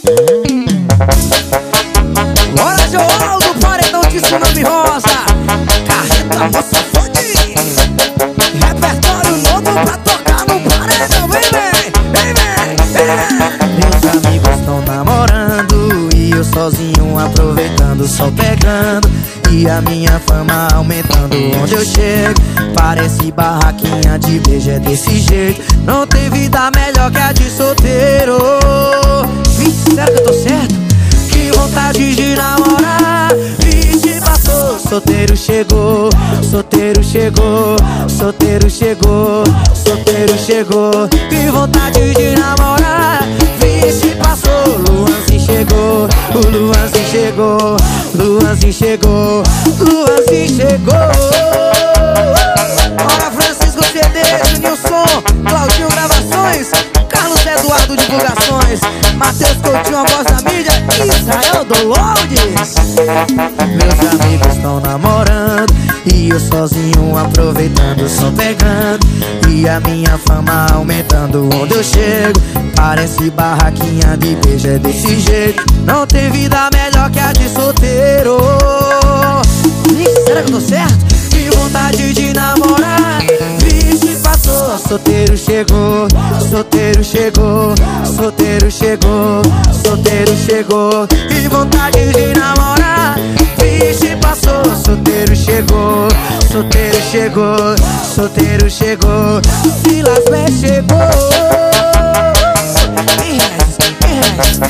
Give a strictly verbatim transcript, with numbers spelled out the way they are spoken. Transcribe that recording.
Bora, João do Paredão de Tsunami Rosa. Carreta moça fode. Repertório novo pra tocar no paredão. Vem, vem, vem, vem, vem. Meus amigos estão namorando e eu sozinho aproveitando, só pegando. E a minha fama aumentando onde eu chego. Parece barraquinha de beijo, é desse jeito. Não tem vida melhor que a de solteiro. Vixe, será que eu tô certo? Que vontade de namorar. Vixe, passou, solteiro chegou. Solteiro chegou, solteiro chegou, solteiro chegou. Que vontade de namorar. Vixe, passou, Luanzinho chegou. O Luanzinho chegou, Luanzinho chegou, Luanzinho chegou. Bora, Francisco C D, Junilson, Claudinho Gravações, Carlos Eduardo Divulgações, Matheus Coutinho, a voz da mídia, Israel Dolores. Meus amigos estão namorando e eu sozinho aproveitando, só pegando. E a minha fama aumentando onde eu chego. Parece barraquinha de beijo, é desse jeito. Não tem vida melhor que a de solteiro. Ih, será que eu tô certo? Que vontade de namorar. Vixe, passou, solteiro chegou. Solteiro chegou, solteiro chegou, solteiro chegou. Que vontade de namorar. Vixe, passou, solteiro chegou. Solteiro chegou, solteiro chegou. Silas Bé chegou.